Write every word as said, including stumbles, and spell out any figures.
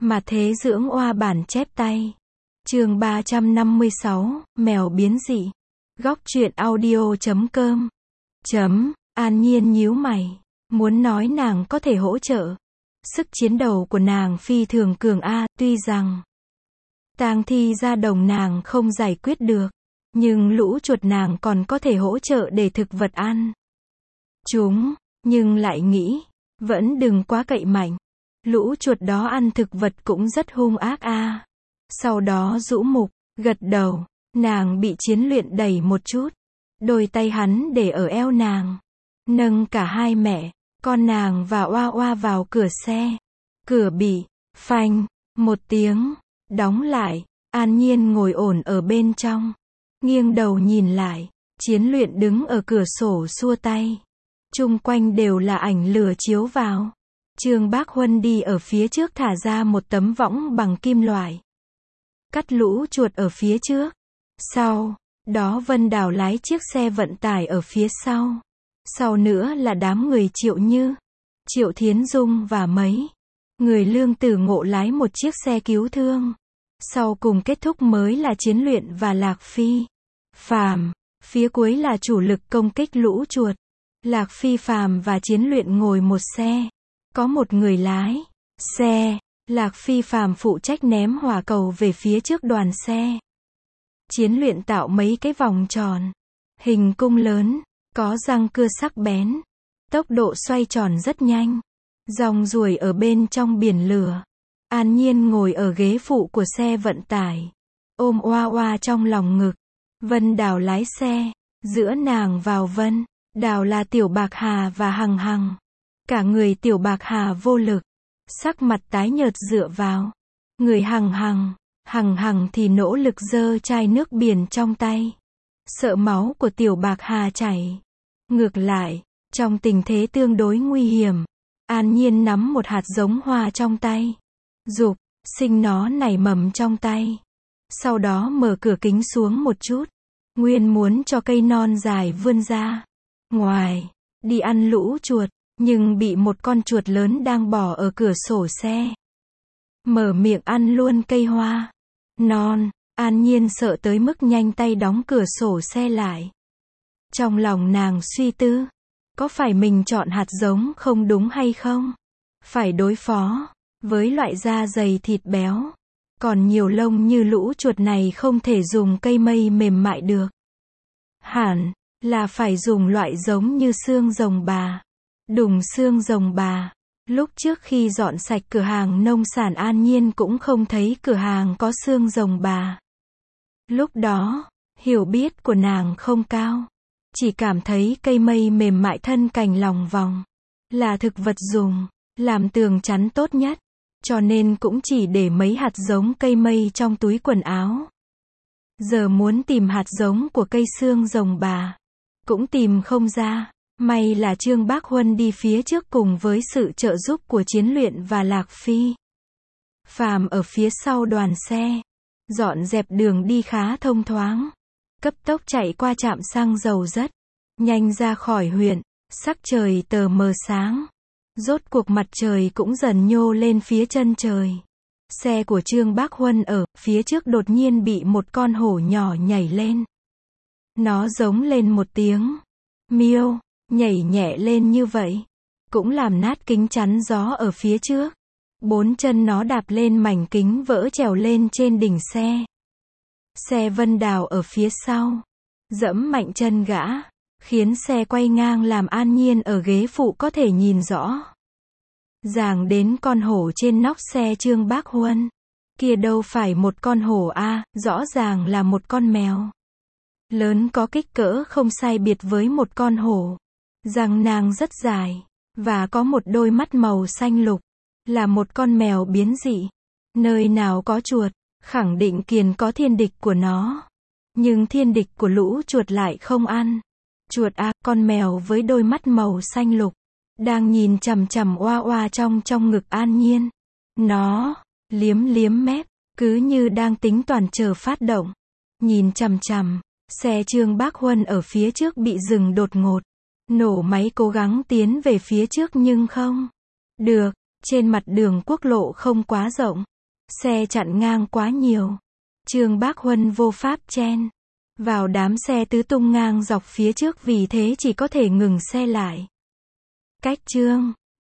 Mà thế dưỡng oa bản chép tay. Chương ba trăm năm mươi sáu, mèo biến dị. Góc truyện audio chấm com. Chấm, An Nhiên nhíu mày, muốn nói nàng có thể hỗ trợ. Sức chiến đấu của nàng phi thường cường a, tuy rằng tang thi ra đồng nàng không giải quyết được, nhưng lũ chuột nàng còn có thể hỗ trợ để thực vật ăn chúng, nhưng lại nghĩ, vẫn đừng quá cậy mạnh. Lũ chuột đó ăn thực vật cũng rất hung ác a. Sau đó rũ mục, gật đầu, nàng bị Chiến Luyện đẩy một chút. Đôi tay hắn để ở eo nàng, nâng cả hai mẹ con nàng và oa oa vào cửa xe. Cửa bị phanh một tiếng đóng lại. An Nhiên ngồi ổn ở bên trong, nghiêng đầu nhìn lại. Chiến Luyện đứng ở cửa sổ xua tay. Chung quanh đều là ảnh lửa chiếu vào. Trương Bác Huân đi ở phía trước thả ra một tấm võng bằng kim loại, cắt lũ chuột ở phía trước. Sau đó Vân Đào lái chiếc xe vận tải ở phía sau. Sau nữa là đám người Triệu Như, Triệu Thiến Dung và mấy người Lương Tử Ngộ lái một chiếc xe cứu thương. Sau cùng kết thúc mới là Chiến Luyện và Lạc Phi Phàm. Phía cuối là chủ lực công kích lũ chuột. Lạc Phi Phàm và Chiến Luyện ngồi một xe, có một người lái xe. Lạc Phi Phàm phụ trách ném hỏa cầu về phía trước đoàn xe. Chiến Luyện tạo mấy cái vòng tròn, hình cung lớn, có răng cưa sắc bén. Tốc độ xoay tròn rất nhanh. Dòng ruồi ở bên trong biển lửa. An Nhiên ngồi ở ghế phụ của xe vận tải, ôm oa oa trong lòng ngực. Vân Đào lái xe, giữa nàng vào Vân Đào là Tiểu Bạc Hà và Hằng Hằng. Cả người Tiểu Bạc Hà vô lực, sắc mặt tái nhợt dựa vào người Hằng Hằng. Hằng Hằng thì nỗ lực giơ chai nước biển trong tay, sợ máu của Tiểu Bạc Hà chảy ngược lại. Trong tình thế tương đối nguy hiểm, An Nhiên nắm một hạt giống hoa trong tay, dục sinh nó nảy mầm trong tay. Sau đó mở cửa kính xuống một chút, nguyên muốn cho cây non dài vươn ra ngoài đi ăn lũ chuột, nhưng bị một con chuột lớn đang bò ở cửa sổ xe mở miệng ăn luôn cây hoa non. An Nhiên sợ tới mức nhanh tay đóng cửa sổ xe lại. Trong lòng nàng suy tư, có phải mình chọn hạt giống không đúng hay không? Phải đối phó với loại da dày thịt béo, còn nhiều lông như lũ chuột này không thể dùng cây mây mềm mại được. Hẳn là phải dùng loại giống như xương rồng bà, đùng xương rồng bà. Lúc trước khi dọn sạch cửa hàng nông sản An Nhiên cũng không thấy cửa hàng có xương rồng bà. Lúc đó, hiểu biết của nàng không cao, chỉ cảm thấy cây mây mềm mại thân cành lòng vòng là thực vật dùng làm tường chắn tốt nhất, cho nên cũng chỉ để mấy hạt giống cây mây trong túi quần áo. Giờ muốn tìm hạt giống của cây xương rồng bà, cũng tìm không ra. May là Trương Bác Huân đi phía trước cùng với sự trợ giúp của Chiến Luyện và Lạc Phi Phàm ở phía sau đoàn xe, dọn dẹp đường đi khá thông thoáng. Cấp tốc chạy qua trạm xăng dầu rất nhanh ra khỏi huyện. Sắc trời tờ mờ sáng, rốt cuộc mặt trời cũng dần nhô lên phía chân trời. Xe của Trương Bác Huân ở phía trước đột nhiên bị một con hổ nhỏ nhảy lên. Nó giống lên một tiếng miêu, nhảy nhẹ lên như vậy cũng làm nát kính chắn gió ở phía trước. Bốn chân nó đạp lên mảnh kính vỡ trèo lên trên đỉnh xe. Xe Vân Đào ở phía sau dẫm mạnh chân gã, khiến xe quay ngang làm An Nhiên ở ghế phụ có thể nhìn rõ ràng đến con hổ trên nóc xe Trương Bác Huân. Kia đâu phải một con hổ a, rõ ràng là một con mèo lớn có kích cỡ không sai biệt với một con hổ. Răng nang rất dài và có một đôi mắt màu xanh lục, là một con mèo biến dị. Nơi nào có chuột, khẳng định kiền có thiên địch của nó. Nhưng thiên địch của lũ chuột lại không ăn chuột a. Con mèo với đôi mắt màu xanh lục đang nhìn chằm chằm oa oa trong trong ngực An Nhiên. Nó liếm liếm mép, cứ như đang tính toàn chờ phát động. Nhìn chằm chằm, xe Trương Bác Huân ở phía trước bị dừng đột ngột. Nổ máy cố gắng tiến về phía trước nhưng không được. Trên mặt đường quốc lộ không quá rộng, Xe chặn ngang quá nhiều. Trương Bác Huân vô pháp chen vào đám xe tứ tung ngang dọc phía trước vì thế chỉ có thể ngừng xe lại. Cách Trương